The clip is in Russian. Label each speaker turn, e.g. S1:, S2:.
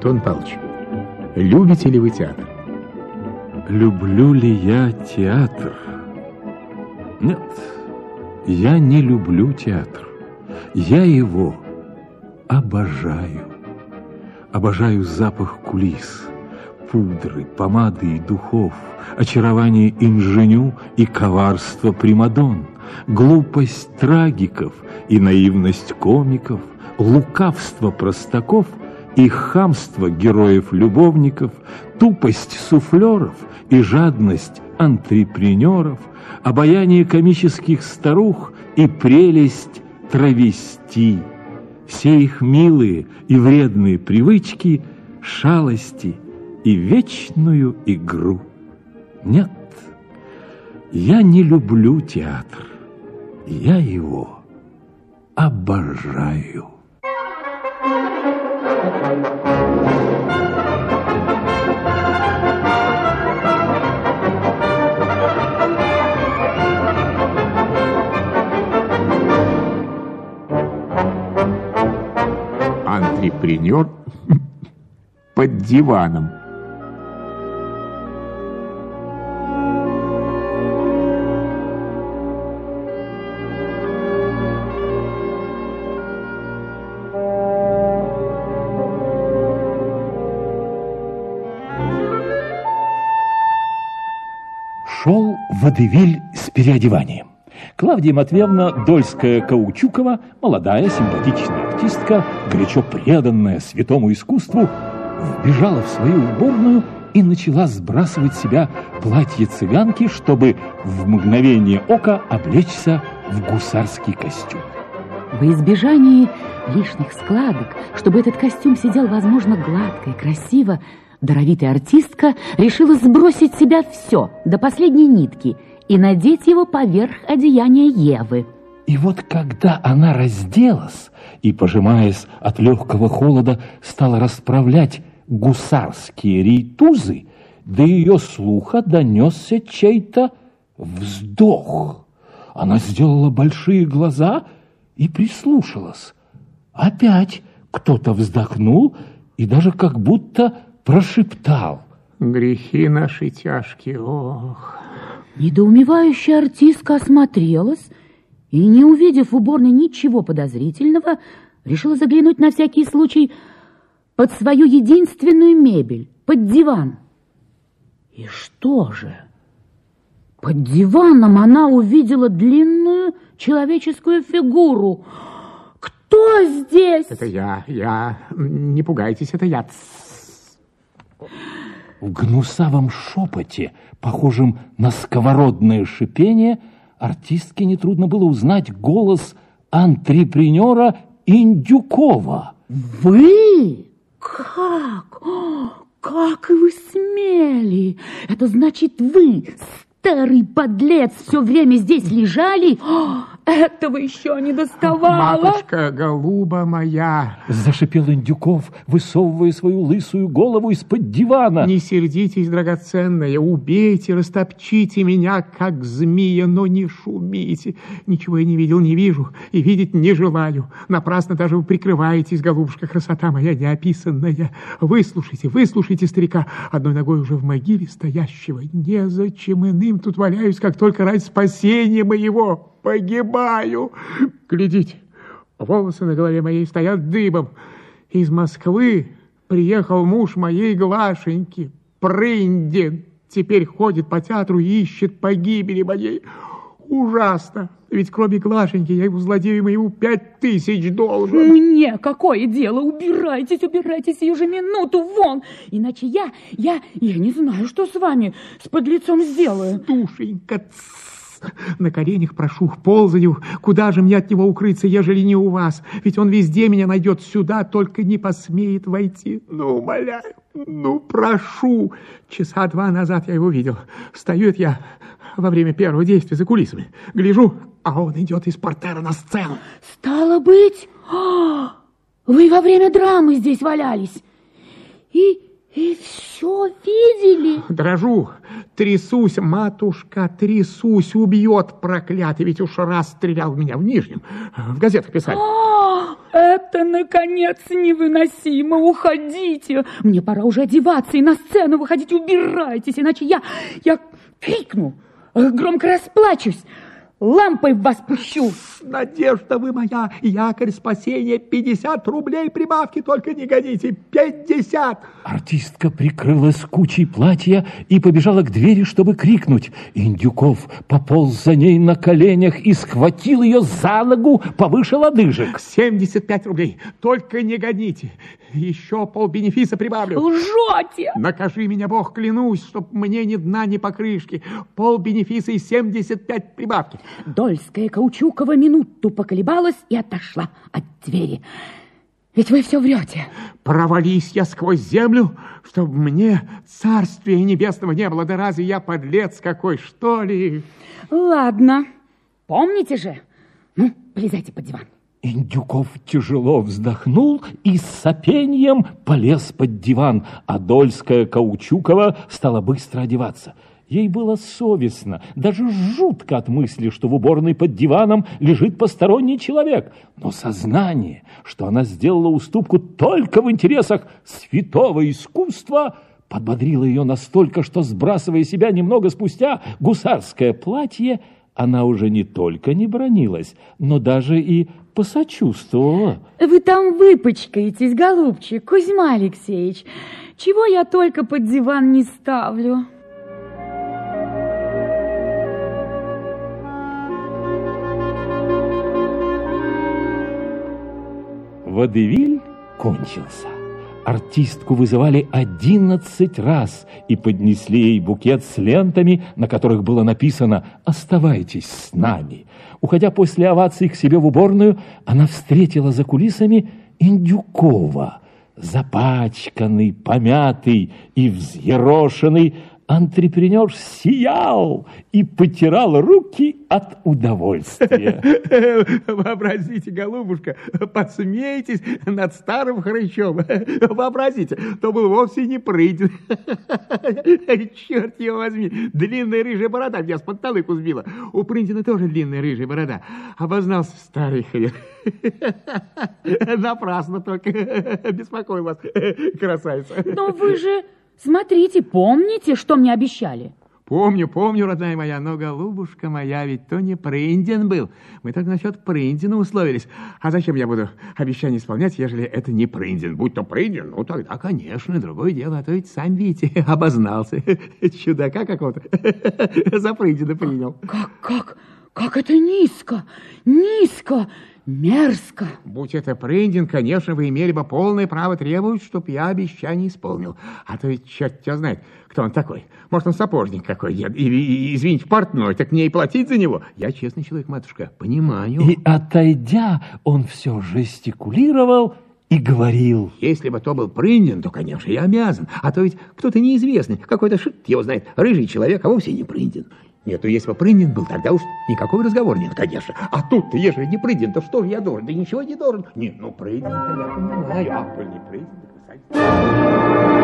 S1: Антон Павлович, любите ли вы театр?
S2: Люблю ли я театр? Нет, я не люблю театр. Я его обожаю. Обожаю запах кулис, пудры, помады и духов, очарование инженю и коварство примадонн, глупость трагиков и наивность комиков, лукавство простаков и хамство героев-любовников, тупость суфлеров и жадность антрепренеров, обаяние комических старух и прелесть травести. Все их милые и вредные привычки, шалости и вечную игру. Нет, я не люблю театр. Я его обожаю.
S1: Антрепренер под диваном.
S2: Шел водевиль с переодеванием. Клавдия Матвеевна Дольская-Каучукова, молодая симпатичная артистка, горячо преданная святому искусству, вбежала в свою уборную и начала сбрасывать с себя платье цыганки, чтобы в мгновение ока облечься в гусарский костюм.
S3: Во избежание лишних складок, чтобы этот костюм сидел, возможно, гладко и красиво, даровитая артистка решила сбросить с себя все до последней нитки и надеть его поверх одеяния Евы.
S2: И вот когда она разделась и, пожимаясь от легкого холода, стала расправлять гусарские рейтузы, до ее слуха донесся чей-то вздох. Она сделала большие глаза и прислушалась. Опять кто-то вздохнул и даже как будто прошептал:
S1: Грехи наши тяжкие, ох.
S3: Недоумевающая артистка осмотрелась и, не увидев в уборной ничего подозрительного, решила заглянуть на всякий случай под свою единственную мебель, под диван. И что же? Под диваном она увидела длинную человеческую фигуру. Кто здесь?
S1: Это я. Не пугайтесь, это я.
S2: В гнусавом шепоте, похожем на сковородное шипение, артистке нетрудно было узнать голос антрепренера Индюкова.
S3: Вы? Как? Как вы смели? Это значит, вы, старый подлец, все время здесь лежали? Этого еще не доставало.
S1: Матушка, голуба моя.
S2: Зашипел Индюков, высовывая свою лысую голову из-под дивана.
S1: Не сердитесь, драгоценная, убейте, растопчите меня, как змея, но не шумите. Ничего я не видел, не вижу и видеть не желаю. Напрасно даже вы прикрываетесь, голубушка, красота моя неописанная. Выслушайте старика, одной ногой уже в могиле стоящего. Незачем иным тут валяюсь, как только ради спасения моего. Погибаю. Глядите, волосы на голове моей стоят дыбом. Из Москвы приехал муж моей Глашеньки, Прындин. Теперь ходит по театру и ищет погибели моей. Ужасно. Ведь кроме Глашеньки я ему, злодею моему, 5000 должен.
S3: Мне какое дело? Убирайтесь сию же минуту вон. Иначе я не знаю, что с вами, с подлецом сделаю.
S1: Душенька, на коленях прошу, ползаю. Куда же мне от него укрыться, ежели не у вас? Ведь он везде меня найдет, сюда только не посмеет войти. Ну, умоляю, ну, прошу. Часа 2 назад я его видел. Встаю я во время первого действия за кулисами. Гляжу, а он идет из портера на сцену.
S3: Стало быть, вы во время драмы здесь валялись. И все видели?
S1: Дрожу, трясусь, матушка, убьет проклятый, ведь уж раз стрелял в меня в Нижнем, в газетах писали.
S3: Это, наконец, невыносимо. Уходите. Мне пора уже одеваться и на сцену выходить. Убирайтесь, иначе я крикну, громко расплачусь. Лампой в вас пущу.
S1: Надежда вы моя, якорь спасения, 50 рублей прибавки, только не гоните, 50.
S2: Артистка прикрылась кучей платья и побежала к двери, чтобы крикнуть. Индюков пополз за ней на коленях и схватил ее за ногу повыше лодыжек.
S1: 75 рублей, только не гоните. Еще полбенефиса прибавлю.
S3: Лжете!
S1: Накажи меня, Бог, клянусь, чтоб мне ни дна, ни покрышки. Полбенефиса и 75 прибавки.
S3: Дольская Каучукова минуту поколебалась и отошла от двери. Ведь вы все врете.
S1: Провались я сквозь землю, чтобы мне царствия небесного не было. Да разве я подлец какой, что ли?
S3: Ладно, помните же. Ну, полезайте под диван.
S2: Индюков тяжело вздохнул и с сопеньем полез под диван, а Дольская Каучукова стала быстро одеваться. Ей было совестно, даже жутко от мысли, что в уборной под диваном лежит посторонний человек. Но сознание, что она сделала уступку только в интересах святого искусства, подбодрило ее настолько, что, сбрасывая себя немного спустя гусарское платье, она уже не только не бранилась, но даже и посочувствовала.
S3: Вы там выпачкаетесь, голубчик, Кузьма Алексеевич. Чего я только под диван не ставлю.
S2: Водевиль кончился. Артистку вызывали 11 раз и поднесли ей букет с лентами, на которых было написано «Оставайтесь с нами». Уходя после оваций к себе в уборную, она встретила за кулисами Индюкова. Запачканный, помятый и взъерошенный, антрепренер сиял и потирал руки от удовольствия.
S1: Вообразите, голубушка, посмейтесь над старым хрычом. Вообразите, то был вовсе не Прындин. Черт его возьми, длинная рыжая борода меня с панталыку сбила. У Прындина тоже длинная рыжая борода. Обознался старый хрен. Напрасно только беспокою вас, красавица.
S3: Но вы же... Смотрите, помните, что мне обещали?
S1: Помню, родная моя, но, голубушка моя, ведь то не Прындин был. Мы только насчет Прындина условились. А зачем я буду обещание исполнять, ежели это не Прындин? Будь то Прындин, ну тогда, конечно, другое дело. А то ведь сам видите, обознался. Чудака какого-то за Прындина принял.
S3: Как это низко, мерзко.
S1: Будь это Прындин, конечно, вы имели бы полное право требовать, чтоб я обещание исполнил. А то ведь черт тебя знает, кто он такой. Может, он сапожник какой, или, извините, портной, так мне и платить за него. Я честный человек, матушка, понимаю.
S2: И, отойдя, он все жестикулировал и говорил:
S1: если бы то был Прындин, то, конечно, я обязан. А то ведь кто-то неизвестный, какой-то шит его знает, рыжий человек, а вовсе не Прындин. Нет, ну если бы Прындин был, тогда уж никакой разговор нет, конечно. А тут-то, ежели не Прындин, то что же я должен? Да ничего не должен. Нет, ну Прындин-то я понимаю, а не Прындин, так